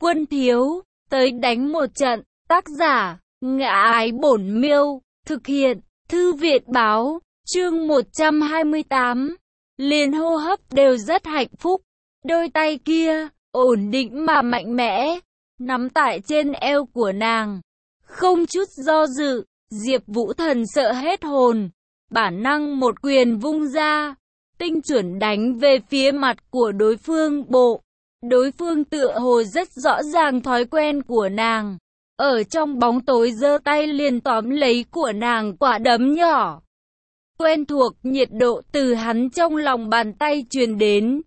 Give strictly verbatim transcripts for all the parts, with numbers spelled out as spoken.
Quân thiếu, tới đánh một trận. Tác giả, Ngã Ái Bổn Miêu. Thực hiện, Thư viện báo. Chương một trăm hai mươi tám. Liền hô hấp đều rất hạnh phúc. Đôi tay kia, ổn định mà mạnh mẽ, nắm tại trên eo của nàng. Không chút do dự, Diệp Vũ Thần sợ hết hồn. Bản năng một quyền vung ra, tinh chuẩn đánh về phía mặt của đối phương bộ. Đối phương tựa hồ rất rõ ràng thói quen của nàng. Ở trong bóng tối giơ tay liền tóm lấy của nàng quả đấm nhỏ. Quen thuộc nhiệt độ từ hắn trong lòng bàn tay truyền đến.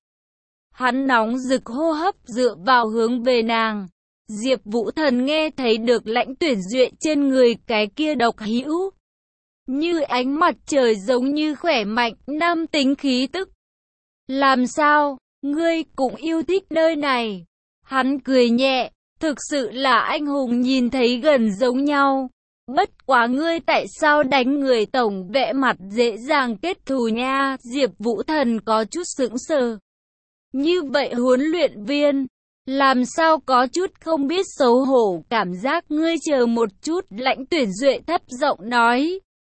Hắn nóng rực hô hấp dựa vào hướng về nàng. Diệp Vũ Thần nghe thấy được Lãnh Tuyển Duệ trên người cái kia độc hữu. Như ánh mặt trời giống như khỏe mạnh, nam tính khí tức. Làm sao, ngươi cũng yêu thích nơi này? Hắn cười nhẹ, thực sự là anh hùng nhìn thấy gần giống nhau. Bất quá ngươi tại sao đánh người tổng vẽ mặt dễ dàng kết thù nha? Diệp Vũ Thần có chút sững sờ. Như vậy huấn luyện viên, làm sao có chút không biết xấu hổ? Cảm giác ngươi chờ một chút, Lãnh Tuyển Duệ thấp giọng nói.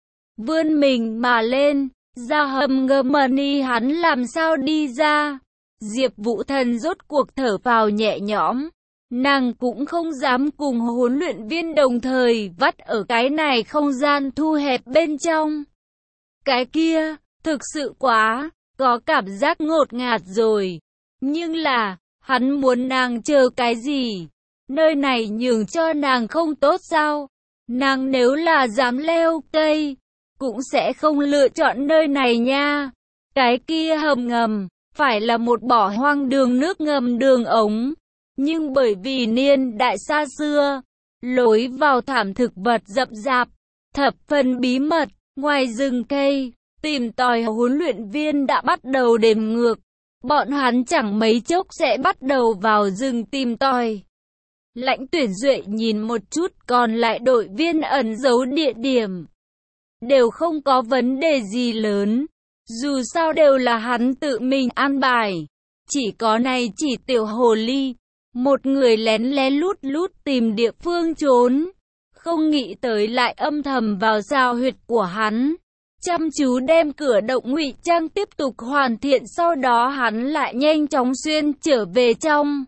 Vươn mình mà lên, ra hầm ngầm mani hắn làm sao đi ra? Diệp Vũ Thần rốt cuộc thở vào nhẹ nhõm. Nàng cũng không dám cùng huấn luyện viên đồng thời vắt ở cái này không gian thu hẹp bên trong. Cái kia, thực sự quá, có cảm giác ngột ngạt rồi. Nhưng là, hắn muốn nàng chờ cái gì? Nơi này nhường cho nàng không tốt sao? Nàng nếu là dám leo cây, cũng sẽ không lựa chọn nơi này nha. Cái kia hầm ngầm, phải là một bỏ hoang đường nước ngầm đường ống. Nhưng bởi vì niên đại xa xưa, lối vào thảm thực vật rậm rạp, thập phần bí mật, ngoài rừng cây, tìm tòi huấn luyện viên đã bắt đầu đếm ngược. Bọn hắn chẳng mấy chốc sẽ bắt đầu vào rừng tìm tòi. Lãnh Tuyển Duệ nhìn một chút còn lại đội viên ẩn giấu địa điểm. Đều không có vấn đề gì lớn. Dù sao đều là hắn tự mình an bài. Chỉ có này chỉ tiểu hồ ly. Một người lén lén lút lút tìm địa phương trốn. Không nghĩ tới lại âm thầm vào giao huyệt của hắn. Chăm chú đem cửa động ngụy trang tiếp tục hoàn thiện, sau đó hắn lại nhanh chóng xuyên trở về trong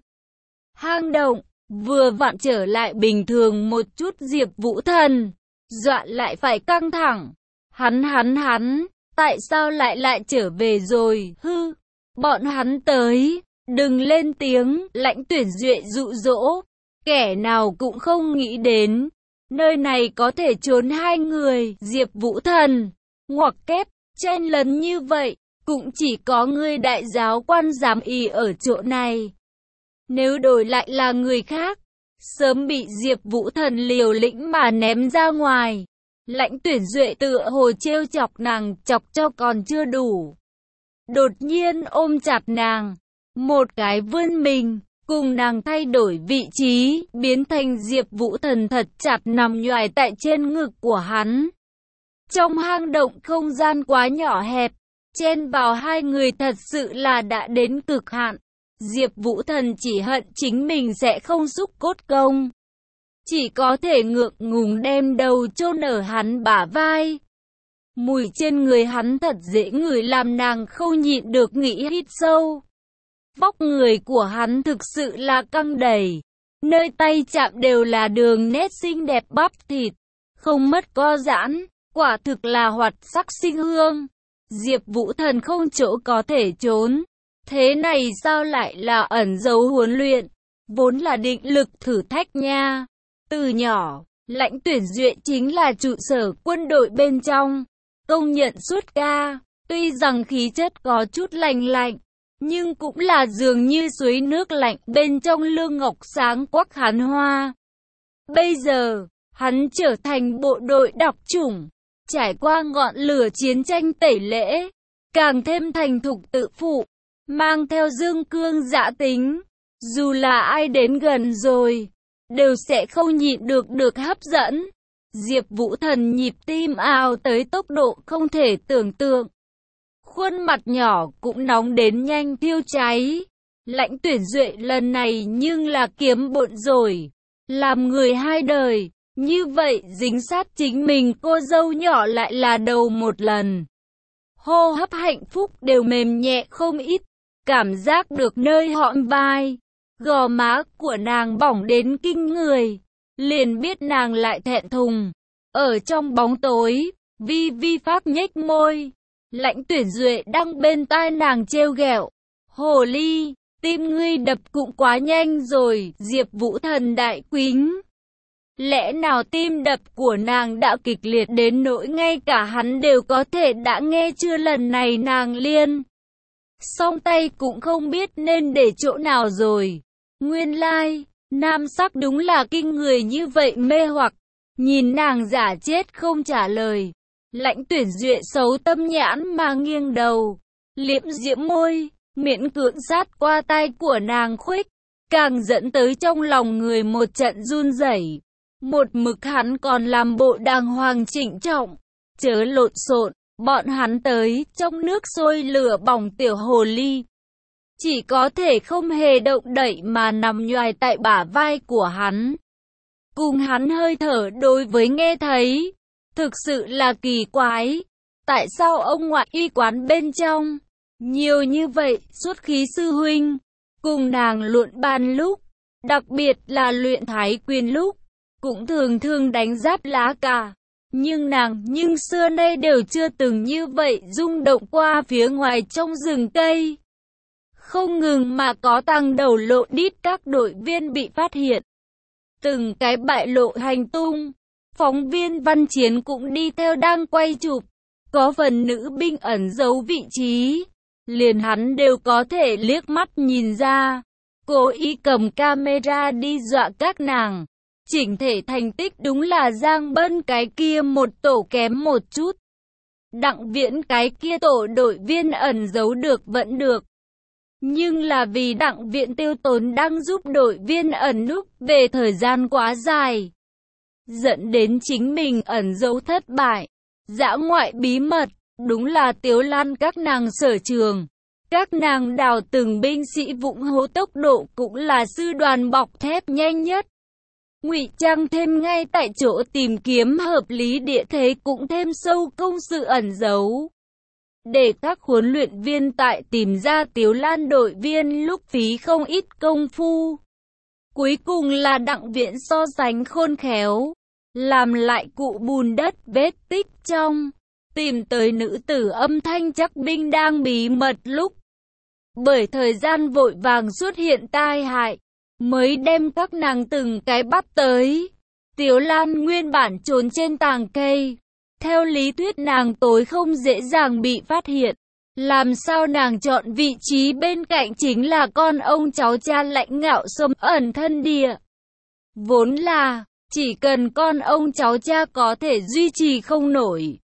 hang động. Vừa vặn trở lại bình thường một chút, Diệp Vũ Thần dọa lại phải căng thẳng. Hắn hắn hắn, tại sao lại lại trở về rồi? Hư, bọn hắn tới, đừng lên tiếng. Lãnh Tuyển Duệ dụ dỗ. Kẻ nào cũng không nghĩ đến nơi này có thể trốn hai người. Diệp Vũ Thần ngoặc kép, chen lấn như vậy, cũng chỉ có ngươi đại giáo quan dám y ở chỗ này. Nếu đổi lại là người khác, sớm bị Diệp Vũ Thần liều lĩnh mà ném ra ngoài. Lãnh Tuyển Duệ tựa hồ trêu chọc nàng, chọc cho còn chưa đủ. Đột nhiên ôm chặt nàng, một cái vươn mình, cùng nàng thay đổi vị trí, biến thành Diệp Vũ Thần thật chặt nằm nhoài tại trên ngực của hắn. Trong hang động không gian quá nhỏ hẹp, chen vào hai người thật sự là đã đến cực hạn. Diệp Vũ Thần chỉ hận chính mình sẽ không xúc cốt công. Chỉ có thể ngượng ngùng đem đầu chôn ở hắn bả vai. Mùi trên người hắn thật dễ ngửi làm nàng không nhịn được nghĩ hít sâu. Vóc người của hắn thực sự là căng đầy. Nơi tay chạm đều là đường nét xinh đẹp bắp thịt, không mất co giãn. Quả thực là hoạt sắc sinh hương. Diệp Vũ Thần không chỗ có thể trốn. Thế này sao lại là ẩn giấu huấn luyện? Vốn là định lực thử thách nha. Từ nhỏ, Lãnh Tuyển Duệ chính là trụ sở quân đội bên trong. Công nhận suốt ca. Tuy rằng khí chất có chút lạnh lạnh, nhưng cũng là dường như suối nước lạnh bên trong lương ngọc sáng quắc hắn hoa. Bây giờ, hắn trở thành bộ đội đặc chủng. Trải qua ngọn lửa chiến tranh tẩy lễ, càng thêm thành thục tự phụ, mang theo dương cương dã tính. Dù là ai đến gần rồi, đều sẽ không nhịn được được hấp dẫn. Diệp Vũ Thần nhịp tim ào tới tốc độ không thể tưởng tượng. Khuôn mặt nhỏ cũng nóng đến nhanh thiêu cháy. Lãnh Tuyển Duệ lần này nhưng là kiếm bộn rồi. Làm người hai đời, như vậy dính sát chính mình cô dâu nhỏ lại là đầu một lần. Hô hấp hạnh phúc đều mềm nhẹ không ít, cảm giác được nơi hõm vai, gò má của nàng bỏng đến kinh người, liền biết nàng lại thẹn thùng. Ở trong bóng tối, Vi Vi Pháp nhếch môi, Lãnh Tuyển Duệ đang bên tai nàng trêu ghẹo. Hồ ly, tim ngươi đập cũng quá nhanh rồi, Diệp Vũ Thần đại quính. Lẽ nào tim đập của nàng đã kịch liệt đến nỗi ngay cả hắn đều có thể đã nghe chưa? Lần này nàng liên song tay cũng không biết nên để chỗ nào rồi. Nguyên lai, like, nam sắc đúng là kinh người như vậy mê hoặc. Nhìn nàng giả chết không trả lời, Lãnh Tuyển Duệ xấu tâm nhãn mà nghiêng đầu, liếm diễm môi, miễn cưỡng sát qua tay của nàng khuếch, càng dẫn tới trong lòng người một trận run rẩy. Một mực hắn còn làm bộ đàng hoàng trịnh trọng, chớ lộn xộn, bọn hắn tới trong nước sôi lửa bỏng tiểu hồ ly. Chỉ có thể không hề động đậy mà nằm nhoài tại bả vai của hắn. Cùng hắn hơi thở đối với nghe thấy, thực sự là kỳ quái. Tại sao ông ngoại y quán bên trong, nhiều như vậy xuất khí sư huynh, cùng nàng luận bàn lúc, đặc biệt là luyện thái quyền lúc, cũng thường thường đánh giáp lá cà. Nhưng nàng nhưng xưa nay đều chưa từng như vậy rung động qua phía ngoài trong rừng cây. Không ngừng mà có tăng đầu lộ đít các đội viên bị phát hiện. Từng cái bại lộ hành tung, phóng viên Văn Chiến cũng đi theo đang quay chụp. Có phần nữ binh ẩn giấu vị trí, liền hắn đều có thể liếc mắt nhìn ra. Cố ý cầm camera đi dọa các nàng. Chỉnh thể thành tích đúng là Giang Bân cái kia một tổ kém một chút. Đặng Viễn cái kia tổ đội viên ẩn giấu được vẫn được. Nhưng là vì Đặng Viễn tiêu tốn đang giúp đội viên ẩn núp về thời gian quá dài, dẫn đến chính mình ẩn giấu thất bại. Dã ngoại bí mật, đúng là Tiếu Lan các nàng sở trường. Các nàng đào từng binh sĩ vụng hố tốc độ cũng là sư đoàn bọc thép nhanh nhất. Ngụy trang thêm ngay tại chỗ tìm kiếm hợp lý địa thế cũng thêm sâu công sự ẩn giấu. Để các huấn luyện viên tại tìm ra Tiếu Lan đội viên lúc phí không ít công phu. Cuối cùng là Đặng Viễn so sánh khôn khéo, làm lại cụ bùn đất vết tích trong, tìm tới nữ tử âm thanh chắc binh đang bí mật lúc. Bởi thời gian vội vàng xuất hiện tai hại, mới đem các nàng từng cái bắt tới. Tiếu Lan nguyên bản trốn trên tàng cây. Theo lý thuyết nàng tối không dễ dàng bị phát hiện. Làm sao nàng chọn vị trí bên cạnh chính là con ông cháu cha lãnh ngạo xâm ẩn thân địa. Vốn là, chỉ cần con ông cháu cha có thể duy trì không nổi,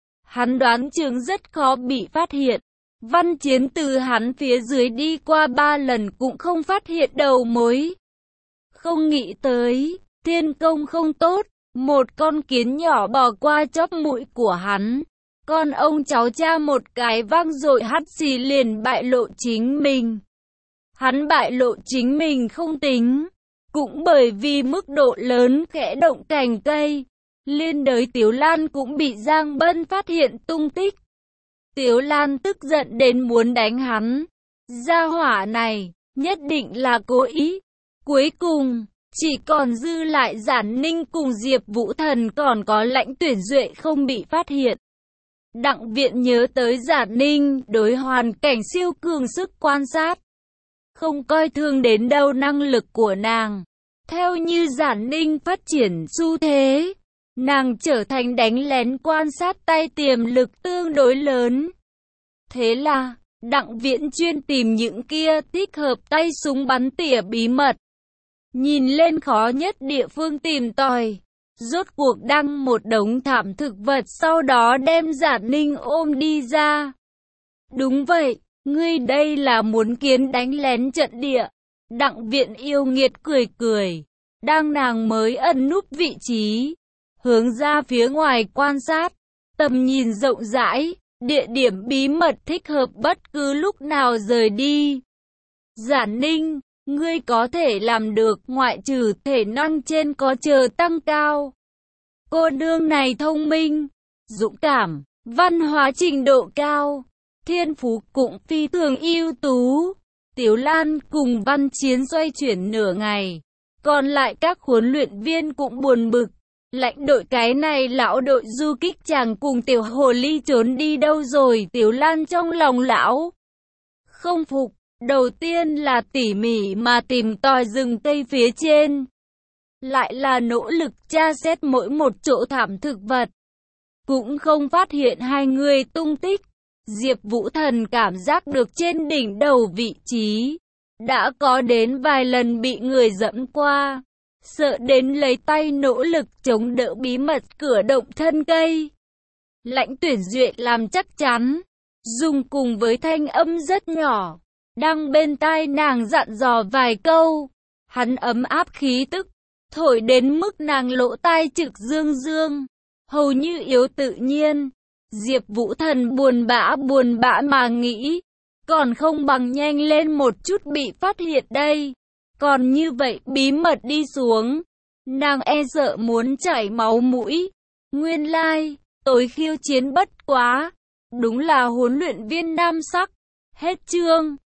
hắn đoán chừng rất khó bị phát hiện. Văn Chiến từ hắn phía dưới đi qua ba lần cũng không phát hiện đầu mối. Không nghĩ tới, thiên công không tốt, một con kiến nhỏ bò qua chóp mũi của hắn. Con ông cháu cha một cái vang dội hắt xì liền bại lộ chính mình. Hắn bại lộ chính mình không tính, cũng bởi vì mức độ lớn khẽ động cành cây, liên đới Tiếu Lan cũng bị Giang Bân phát hiện tung tích. Tiếu Lan tức giận đến muốn đánh hắn. Gia hỏa này, nhất định là cố ý. Cuối cùng, chỉ còn dư lại Giản Ninh cùng Diệp Vũ Thần còn có Lãnh Tuyển Duệ không bị phát hiện. Đặng Viễn nhớ tới Giản Ninh đối hoàn cảnh siêu cường sức quan sát, không coi thường đến đâu năng lực của nàng. Theo như Giản Ninh phát triển xu thế, nàng trở thành đánh lén quan sát tay tiềm lực tương đối lớn. Thế là, Đặng Viễn chuyên tìm những kia thích hợp tay súng bắn tỉa bí mật. Nhìn lên khó nhất địa phương tìm tòi. Rốt cuộc đăng một đống thảm thực vật sau đó đem Giản Ninh ôm đi ra. Đúng vậy, ngươi đây là muốn kiến đánh lén trận địa. Đặng Viễn yêu nghiệt cười cười. Đang nàng mới ẩn núp vị trí, hướng ra phía ngoài quan sát, tầm nhìn rộng rãi, địa điểm bí mật thích hợp bất cứ lúc nào rời đi. Giản Ninh, ngươi có thể làm được, ngoại trừ thể năng trên có chờ tăng cao. Cô nương này thông minh, dũng cảm, văn hóa trình độ cao, thiên phú cũng phi thường ưu tú. Tiếu Lan cùng Văn Chiến xoay chuyển nửa ngày, còn lại các huấn luyện viên cũng buồn bực. Lãnh đội cái này lão đội du kích chàng cùng tiểu hồ ly trốn đi đâu rồi? Tiếu Lan trong lòng lão không phục. Đầu tiên là tỉ mỉ mà tìm tòi rừng cây phía trên, lại là nỗ lực tra xét mỗi một chỗ thảm thực vật, cũng không phát hiện hai người tung tích. Diệp Vũ Thần cảm giác được trên đỉnh đầu vị trí đã có đến vài lần bị người dẫm qua, sợ đến lấy tay nỗ lực chống đỡ bí mật cửa động thân cây. Lãnh Tuyển Duyệt làm chắc chắn, dùng cùng với thanh âm rất nhỏ, đang bên tai nàng dặn dò vài câu. Hắn ấm áp khí tức, thổi đến mức nàng lỗ tai trực dương dương, hầu như yếu tự nhiên. Diệp Vũ Thần buồn bã buồn bã mà nghĩ, còn không bằng nhanh lên một chút bị phát hiện đây. Còn như vậy bí mật đi xuống, nàng e sợ muốn chảy máu mũi. Nguyên lai, tối khiêu chiến bất quá, đúng là huấn luyện viên nam sắc. Hết chương.